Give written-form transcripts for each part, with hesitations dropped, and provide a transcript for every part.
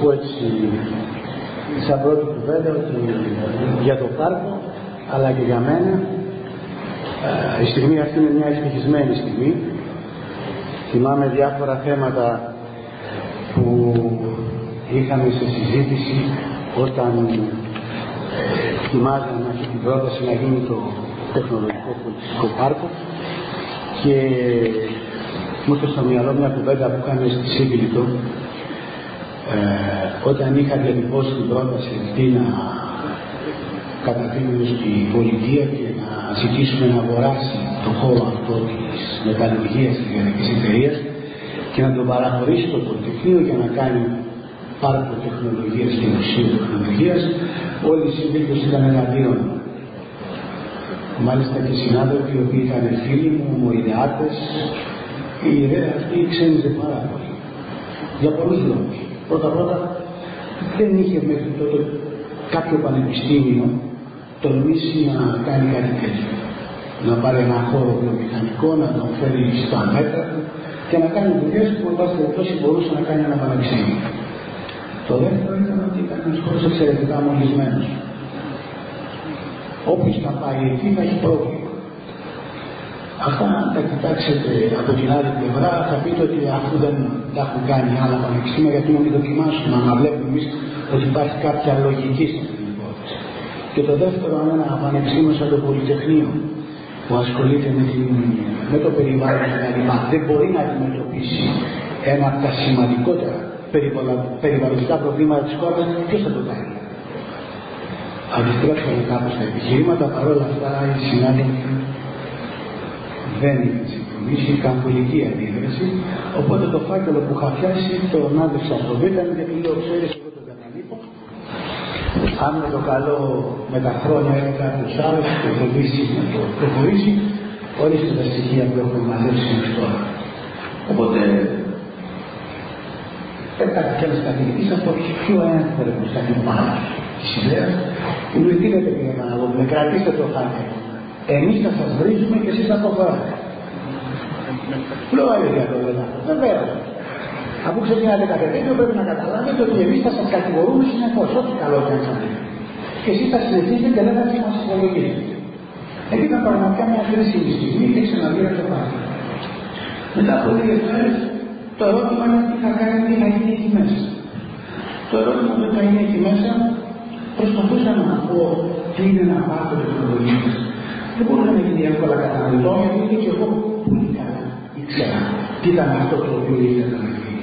πω έτσι σαν πρώτη κουβέντα ότι για το πάρκο αλλά και για μένα η στιγμή αυτή είναι μια ευτυχισμένη στιγμή. Θυμάμαι διάφορα θέματα που είχαμε σε συζήτηση όταν ετοιμάζαμε αυτή την πρόταση να γίνει το τεχνολογικό πολιτιστικό πάρκο, και μου ήρθε στο μυαλό μια κουβέντα που είχαμε στη Σύγκλιτο όταν είχα διατυπώσει την πρόταση αυτή να καταφύγουμε στην πολιτεία και να ζητήσουμε να αγοράσει το χώρο αυτό της μεταλλουργίας της Ιδιωτικής Εταιρείας και να τον παραχωρήσει το Πολυτεχνείο για να κάνει πάρκο τεχνολογίας και μουσείο τεχνολογίας. Όλοι οι Σύγκλιτος ήταν εναντίον. Μάλιστα και συνάδελφοι οι οποίοι ήταν φίλοι μου, ομοειδεάτες, η ιδέα αυτή ξένιζε πάρα πολύ. Για πολλούς λόγους. Πρώτα-πρώτα δεν είχε μέχρι τότε κάποιο πανεπιστήμιο τολμήσει να κάνει κάτι τέτοιο. Να πάρει ένα χώρο βιομηχανικό, να τον φέρει στα μέτρα και να κάνει δουλειές που εν πάση περιπτώσει μπορούσε να κάνει ένα πανεπιστήμιο. Το δεύτερο ήταν ότι ήταν ένας χώρος εξαιρετικά μολυσμένος. Όποιος θα πάει εκεί θα έχει πρόβλημα. Αυτά αν τα κοιτάξετε από την άλλη πλευρά θα πείτε ότι αφού δεν τα έχουν κάνει άλλα πανεπιστήμια, γιατί να μην δοκιμάσουμε να βλέπουμε εμείς ότι υπάρχει κάποια λογική στην υπόθεση. Και το δεύτερο, αν ένα πανεπιστήμιο σαν το Πολυτεχνείο που ασχολείται με το περιβάλλον κλπ. Δεν μπορεί να αντιμετωπίσει ένα από τα σημαντικότερα περιβαλλοντικά προβλήματα της χώρας, ποιος θα το κάνει? Αντιστρέψαμε κάπως τα επιχειρήματα, παρόλα αυτά οι συνάδελφοι δεν είχαν συμφωνήσει, είχαν πολιτική αντίδραση. Οπότε το φάκελο που είχα πιάσει τον άδειξα στο Β' γιατί λέω: ξέρεις, εγώ τον καταλείπω. Αν με το καλό με τα χρόνια έχει κάποιος άλλος και το προχωρήσει, ορίστε τα στοιχεία που έχουμε μαζέψει μέχρι τώρα. Οπότε έπρεπε και ένας καθηγητής από τους πιο ένθερμους καθηγητές της ιδέας, που μου τι λέτε κύριε Παναγόπουλε, κρατήστε το φάκελο. Εμείς θα σας βρίζουμε και εσείς θα το φοράτε. Λέω αλήθεια το λέω. Βεβαίως. Αφού ξεκινάτε κάτι τέτοιο πρέπει να καταλάβετε ότι εμείς θα σας κατηγορούμε συνεχώς, ό,τι καλό και αν ξαναδεί. Και εσείς θα συνεχίσετε και δεν θα μας υπολογίσετε. Εκεί ήταν πραγματικά μια χρήσιμη στιγμή και ξαναδείρε το φάκελο. Μετά από λίγες μέρες το ερώτημα είναι τι θα κάνει, τι θα γίνει εκεί μέσα. Το ερώτημα που θα είναι εκεί μέσα προσπαθούσα να πω τι είναι ένα πάρκο τεχνολογίας. Δεν μπορούσε να γίνει εύκολα κατανοητό, γιατί και εγώ πολύ καλά ήξερα τι ήταν αυτό το οποίο ήθελα να γίνει.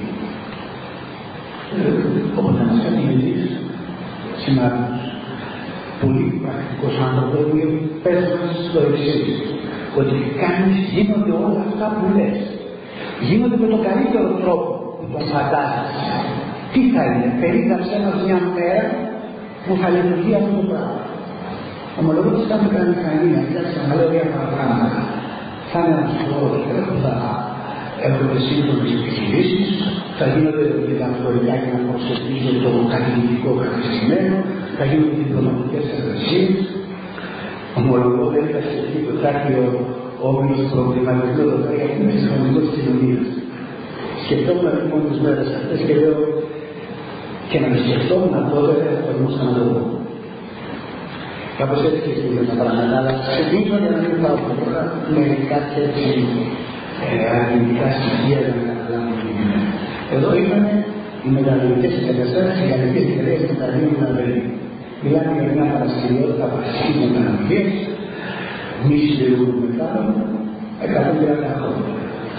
Οπότε ένας καθηγητής, συνάδελφος, πολύ πρακτικός άνθρωπος, μου λέει: πες μας το εξής, ότι γίνονται όλα αυτά που λες. Γίνονται με τον καλύτερο τρόπο που τον φαντάζεσαι. Τι θα είναι, περίγραψε μας μια μέρα που θα λειτουργεί αυτό το πράγμα. Ομολογώντας τα μηχανία, κοιτάξτε να λέω διάφορα πράγματα. Θα είναι ένας χώρος που θα έρχονται σύγχρονες επιχειρήσεις, θα γίνονται διδακτορικά για να προσεγγίζουν το καθηγητικό καθιστημένο, θα γίνονται διπλωματικές εργασίες. Ομολογώ δεν θα σκεφτεί το τάχιο όμιλος προβληματισμό εδώ πέρα γιατί είναι συγχρονισμό της κοινωνίας. Σκεφτόμουν λοιπόν τις μέρες αυτές και λέω και να σκεφτόμουν τότε δεν θα μπορούσα να το πω. Κάπως έτσι και τα πράγματα, αλλά ξεκινήσω για να μην πάω από τώρα με κάποια έτσι αρνητικά στοιχεία για να καταλάβουμε. Εδώ είχαμε οι μεταλλουργικές εγκαταστάσεις, οι γαλλικές εταιρείες μεταλλίων Λαβερή. Μιλάμε για μια δραστηριότητα βασική μεταλλουργίας, μη συντηρούμενου μετάλλων, 130 χρόνια.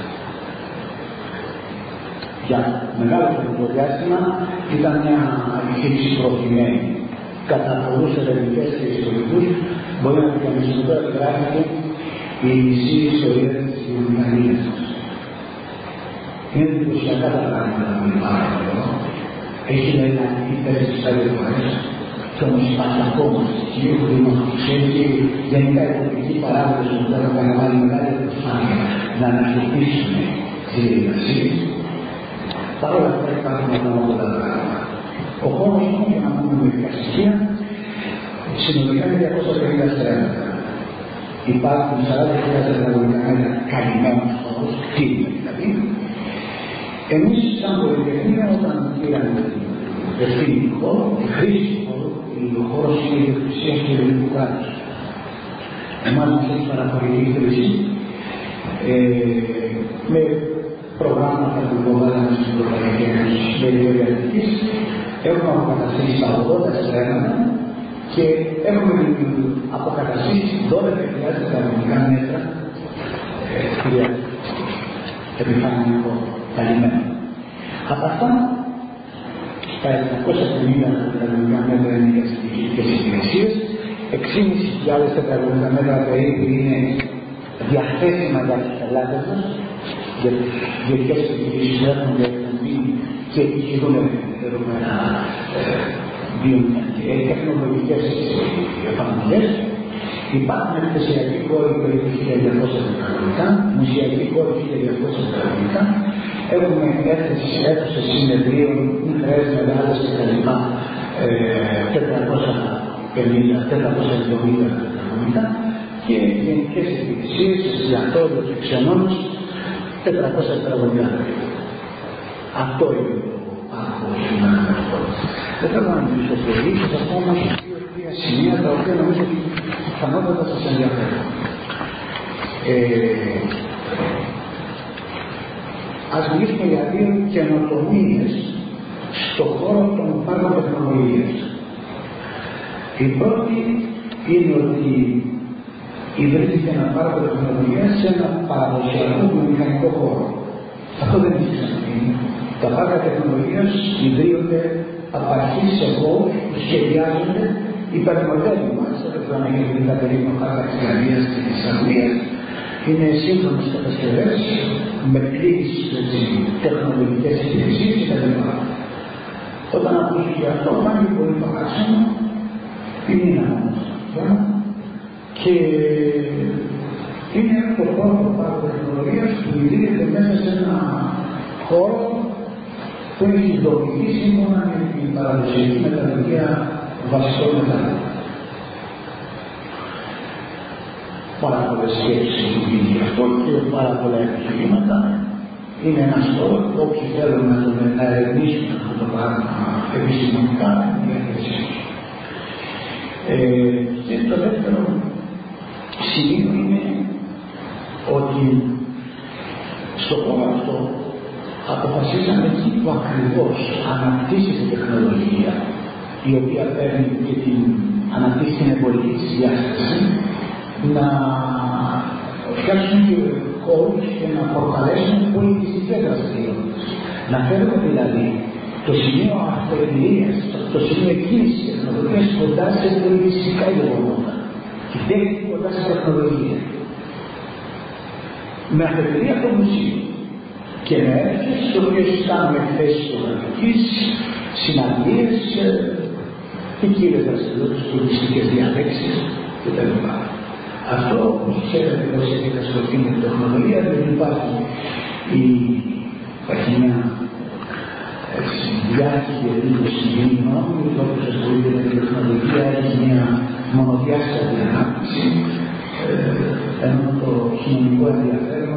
Για μεγάλο χρονικό διάστημα ήταν μια επιχείρηση προωθημένη. Κατά πολλούς ερευνητές και ιστορικούς μπορεί να δικαιωθούν τώρα ότι γράφεται η μισή ιστορία της βιομηχανίας. Είναι εντυπωσιακά τα πράγματα που υπάρχουν εδώ. Έχει λέει να υπέρει στις άλλες φορές και όμως υπάρχει ακόμα στοιχείο που δημοσιεύει και γενικά οι πολιτικοί παράγοντες που τώρα θα βάλει μεγάλη προσπάθεια να αναζητήσουν τις διαδικασίες. Παρ' όλα αυτά υπάρχουν ακόμα πολλά πράγματα. Ο χώρος είναι, για να πούμε μερικά στοιχεία, συνολικά είναι 250 στρέμματα. Υπάρχουν 40.000 τετραγωνικά μέτρα καλυμμένους χώρους, κτίρια δηλαδή. Εμείς σαν Πολυτεχνείο όταν πήραμε την ευθύνη του χώρου, τη χρήση του χώρου, ο χώρος είναι η ιδιοκτησία του ελληνικού κράτους. Εμάς μας έχει παραχωρηθεί η χρήση με προγράμματα που υποβάλλαμε στην Ευρωπαϊκή Ένωση περιφερειακής. Έχουμε αποκαταστήσει τα 80 στρέμματα και έχουμε αποκαταστήσει 12.000 τετραγωνικά μέτρα επιφανειακό καλυμμένο. Από αυτά, τα 750 τετραγωνικά μέτρα είναι για τις υπηρεσίες, 6.500 τετραγωνικά μέτρα περίπου είναι διαθέσιμα για τους πελάτες μας, για τις γεωργικές επιχειρήσεις που έχουν διαθέσει και επιχειρούν τεχνολογικές εφαρμογές. Υπάρχουν εκθεσιακοί χώροι περίπου 1.200 τετραγωνικά, μουσιακοί χώροι 1.200 τετραγωνικά. Έχουμε αίθουσες συνεδρίων, μικρές, μεγάλες κτλ. 450 τετραγωνικά και γενικές υπηρεσίες, εστιατόριο και ξενώνες 400 τετραγωνικά. Αυτό είναι το πάρκο συναλλαγματικό. Δεν θέλω να μιλήσω πολύ, θα σας πω όμως δύο σημεία τα οποία νομίζω ότι πιθανότατα σας ενδιαφέρουν. Ας μιλήσουμε για δύο καινοτομίες στον χώρο των πάρκων τεχνολογίας. Η πρώτη είναι ότι ιδρύθηκε ένα πάρκο τεχνολογίας σε ένα παραδοσιακό βιομηχανικό χώρο. Αυτό δεν έχει ξαναγίνει. Τα πάρκα τεχνολογίας ιδρύονται από αρχής σε χώρους που σχεδιάζονται υπερμοντέρνοι μάλιστα, δεν θα αναγγέλνει τα περίπου πάρκα της Γαλλίας και της Αγγλίας. Είναι σύγχρονες κατασκευές με πλήρες τεχνολογικές υπηρεσίες κτλ. Όταν ακούστηκε αυτό, πάλι πολύ παράξενο, είναι ένα μόνο και είναι το πρώτο πάρκο τεχνολογίας που ιδρύεται μέσα σε ένα χώρο που έχει δομηθεί σύμφωνα με την παραδοσιακή μεταλλουργία βασικών μετάλλων. Πάρα πολλές σκέψεις έχουν γίνει γι' αυτό και πάρα πολλά επιχειρήματα. Είναι ένας χώρος που όποιοι θέλουν να ερευνήσουν αυτό το πράγμα επιστημονικά είναι διαθέσιμο. Και το δεύτερο σημείο είναι ότι στον χώρο αυτό αποφασίσαμε εκεί που ακριβώς αναπτύσσεται η τεχνολογία, η οποία παίρνει και την αναπτύσσει την εμπορική της διάσταση, να φτιάξουν και χώρους και να προκαλέσουν πολιτιστικές δραστηριότητες. Να φέρουμε δηλαδή το σημείο αυτοεμπειρίας, το σημείο εκκίνησης της τεχνολογίας κοντά σε πολιτιστικά γεγονότα. Και τέχνη κοντά σε τεχνολογία. Με αφετηρία το μουσείο και με αίθουσες στις οποίες κάνουμε εκθέσεις ζωγραφικής, συναντίες, ποικίλες δραστηριότητες, πολιτιστικές διαλέξεις κτλ. Αυτό, όπως ξέρετε, πως έχει καταστροφεί με την τεχνολογία, δεν υπάρχει μια διάρκεια εντύπωση γνώμη, όπως ασχολείται με την τεχνολογία, έχει μια μονοδιάστατη ανάπτυξη, ενώ το κοινωνικό ενδιαφέρον,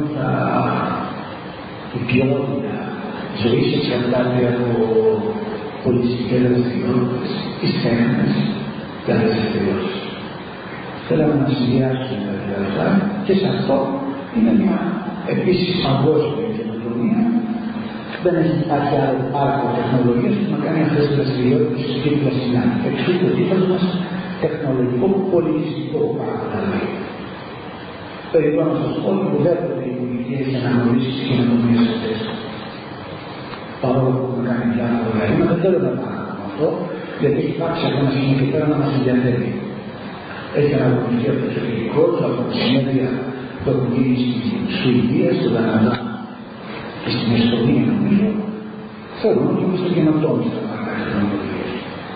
η ποιότητα ζωής εξαρτάται από πολιτιστικές δραστηριότητες, τις τέχνες και άλλες δραστηριότητες. Θέλαμε να συνδυάσουμε τα δύο αυτά και σε αυτό είναι μια επίσης παγκόσμια καινοτομία. Δεν έχει υπάρχει άλλο πάρκο τεχνολογίας που να κάνει αυτές τις δραστηριότητες δίπλα στην άλλη. Εξού το τίτλο μας τεχνολογικό πολιτιστικό πάρκο. Περίπου να σας πω ότι ουδέποτε η πολιτική έχει αναγνωρίσει τις καινοτομίες αυτές. Παρόλο που έχουμε κάνει διάφορα έργα, δεν θέλω να πάρουμε αυτό, γιατί έχει υπάρξει ακόμα σημείο και πέρα να μας ενδιαφέρει. Έχει αναγνωριστεί από το εξωτερικό, από τα συνέδρια που έχουν γίνει στην Σουηδία, στον Καναδά και στην Εστονία, νομίζω, θεωρούν ότι είμαστε καινοτόμοι στα πάρκα τεχνολογίας.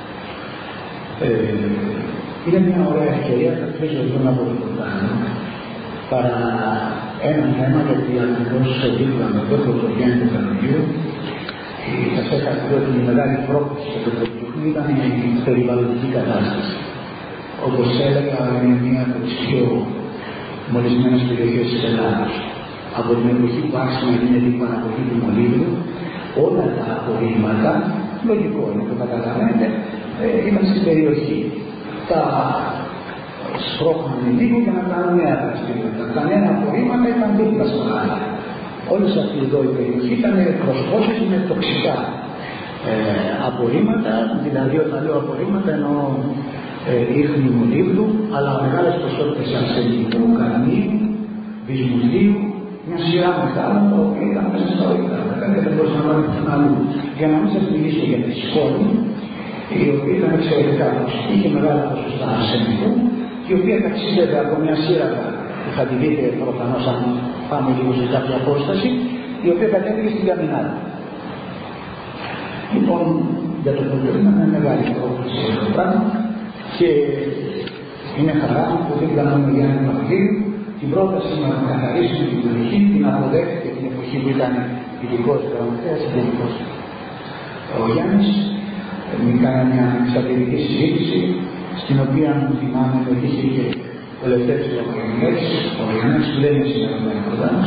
Είναι μια ωραία ευκαιρία, θα θέλω εδώ να πω το κάνω, παρά ένα θέμα, γιατί ακριβώς δίπλα με το πρωτογέννη του Κανονίου, σας είχα πει ότι η μεγάλη πρόκληση για το πρωτογέννη ήταν η περιβαλλοντική κατάσταση. Όπως έλεγα, είναι μία από τις πιο μολυσμένες περιοχές της Ελλάδας. Από την εποχή που άρχισε να γίνεται η παραγωγή του μολύβιου, όλα τα απορρίμματα λογικό είναι, το καταλαβαίνετε, ήταν στην περιοχή. Τα σπρώχνανε λίγο για να κάνουν νέα δραστηριότητα. Τα νέα απορρίμματα ήταν δίπλα στα άλλα. Όλες αυτή εδώ η περιοχή ήταν προσβόσεις με τοξικά απορρίμματα, δηλαδή όταν λέω απορρίμματα εννοώ ίχνη μολύβδου, αλλά μεγάλες ποσότητες αρσενικού, καρμίου, βυσμουτίου, μια σειρά μετάλλων τα οποία ήταν μέσα στα ορικά. Δηλαδή δεν μπορούσα να βάλω πουθενά αλλού. Για να μην σας μιλήσω για τη σκόνη, η οποία ήταν εξαιρετικά τοξική, είχε μεγάλα ποσοστά αρσενικού, η οποία ταξίδευε από μια σύραγγα που θα τη δείτε προφανώς αν πάμε λίγο σε κάποια απόσταση, η οποία κατέβηκε στην Καμινάδα. Λοιπόν, για το πολιτικό είναι μια μεγάλη πρόκληση αυτό το πράγμα και είναι χαρά που δίπλα με τον Γιάννη Παπαδίου την πρόταση να καθαρίσουμε την περιοχή, την αποδέχεται την εποχή που ήταν ειδικός γραμματέας συντελικός. Ο Γιάννης κάνει μια εξατηρική συζήτηση, στην οποία μου θυμάμαι ότι είχε και ο Λευτέρης ο Γιάννης που δεν είναι σήμερα κοντά μας.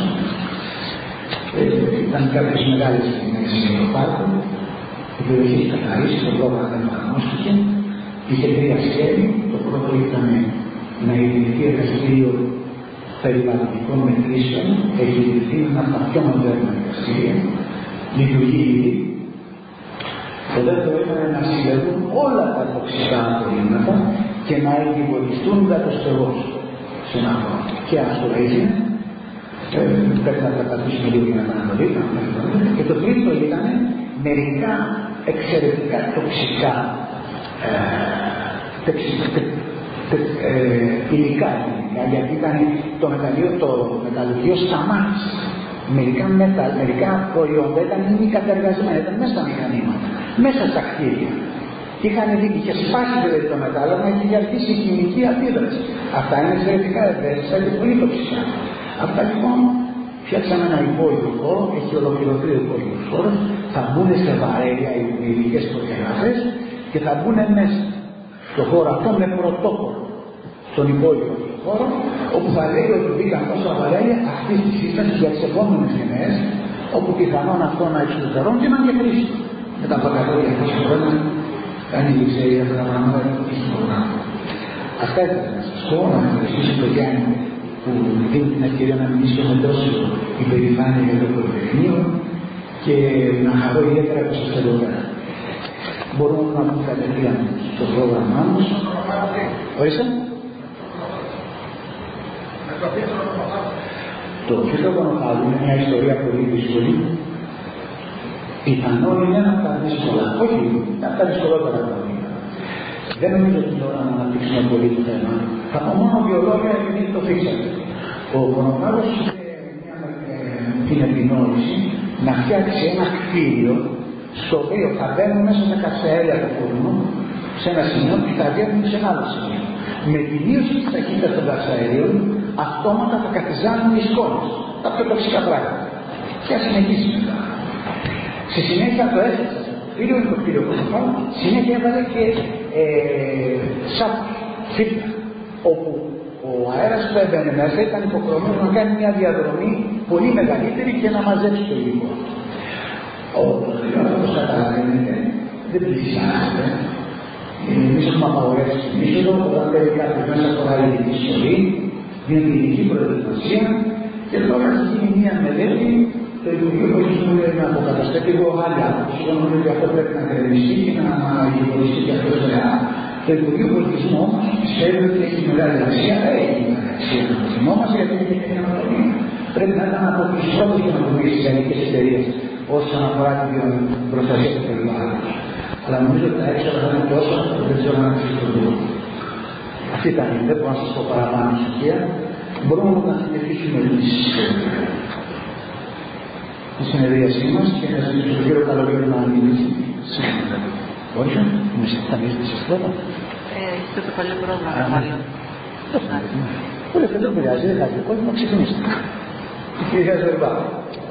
Ήταν κάποιες μεγάλες στιγμές στο πάρκο, η περιοχή είχε καθαρίσει, το πρόγραμμα δεν εφαρμόστηκε. Είχε τρία σχέδια. Το πρώτο ήταν να ιδρυθεί εργαστήριο περιβαλλοντικών μετρήσεων, έχει ιδρυθεί ένα από τα πιο μοντέρνα εργαστήρια, λειτουργεί ήδη. Το δεύτερο ήταν να συλλεγούν όλα τα τοξικά απορρίμματα και να εγκυβολιστούν δατοστεγώς σε ένα χρόνο. Και αυτό έγινε. Πρέπει να καταπίσουμε λίγο για να αναλύσουμε. Και το τρίτο ήταν μερικά εξαιρετικά τοξικά υλικά, γιατί ήταν το μεταλλουργείο σταμάτησε. Μερικά προϊόντα ήταν μη κατεργασμένα, ήταν μέσα στα μηχανήματα, μέσα στα κτίρια. Είχε σπάσει δηλαδή το μετάλλαμα, είχε αρχίσει η χημική αντίδραση. Αυτά είναι εξαιρετικά ευαίσθητα και πολύ τοξικά. Αυτά λοιπόν φτιάξαμε ένα υπόγειο χώρο, έχει ολοκληρωθεί ο υπόγειος χώρος, θα μπουν σε βαρέλια οι ειδικές προδιαγραφές και θα μπουν μέσα στο χώρο αυτό με πρωτόκολλο στον υπόγειο χώρο, όπου θα λέει ότι μπήκαν τόσα βαρέλια αυτή τη σύσταση για τις επόμενες γενναίες, όπου πιθανόν αυτό να εξουδετερώνει και να είναι χρήσιμο. Μετά από 100 χρόνια κανείς ξέρει αυτά τα πράγματα και το χρήσιμο πράγμα. Αυτά ήθελα να σας πω, να ευχαριστήσω τον Γιάννη που δίνει την ευκαιρία να μιλήσω με τόση υπερηφάνεια για το Πολυτεχνείο και να χαρώ ιδιαίτερα που σας εδώ πέρα. Μπορούμε να πούμε κατευθείαν στο πρόγραμμά μας. Ορίστε. Το φύλλο Πονοχάλου είναι μια ιστορία πολύ δύσκολη. Πιθανόν είναι ένα από τα δύσκολα, όχι από τα δυσκολότερα πράγματα. Δεν νομίζω ότι τώρα να αναπτύξουμε πολύ το θέμα. Θα πω μόνο δύο λόγια επειδή το θίξατε. Ο Πονοχάλος είχε την επινόηση να φτιάξει ένα κτίριο στο οποίο θα μπαίνουν μέσα τα καυσαέρια του φούρνου σε ένα σημείο και θα βγαίνουν σε ένα άλλο σημείο. Με τη μείωση της ταχύτητας των καυσαερίων, αυτόματα θα καθιζάνουν οι σκόνες, τα πιο τοξικά πράγματα. Και ας συνεχίσει μετά. Στη συνέχεια το έφτιαξε. Κτίριο είναι το κτίριο Πονοχάλου, συνέχεια έβαλε και σάπους, φίλτρα, όπου ο αέρας που έμπαινε μέσα ήταν υποχρεωμένος να κάνει μια διαδρομή πολύ μεγαλύτερη και να μαζέψει το υλικό. Όπως καταλαβαίνετε, δεν πλησιάζεται. Εμείς έχουμε απαγορεύσει την είσοδο, όταν μπαίνει κάποιος μέσα χωράει ειδική σχολή, δίνει ειδική προετοιμασία και τώρα θα γίνει μια μελέτη. Το Υπουργείο Πολιτισμού λέει να αποκατασταθεί λίγο άλλη άποψη. Νομίζω ότι αυτό πρέπει να γκρεμιστεί και να γεγονιστεί και αυτό στερεά. Το Υπουργείο Πολιτισμού όμως πιστεύει ότι έχει μεγάλη αξία, έχει μεγάλη αξία να το θυμόμαστε γιατί είναι και καινοτομία. Πρέπει να ήταν από τις πρώτες καινοτομίες της ελληνικής εταιρείας όσον αφορά την προστασία του περιβάλλοντος. Αλλά νομίζω ότι τα έξοδα θα είναι τόσο που δεν ξέρω να αξιοποιηθούν. Αυτή ήταν η ιδέα που να σας πω παραπάνω στοιχεία. Μπορούμε να συνεχίσουμε τη συνεδρίασή μας και να ζητήσω τον κύριο Καλογέρου να μιλήσει. Όχι, θα μιλήσει εσείς πρώτα. Έχετε το παλιό πρόγραμμα μάλλον. Δεν πειράζει, δεν χάζει. Όχι, να ξεκινήσετε. Κυρία Ζερβά.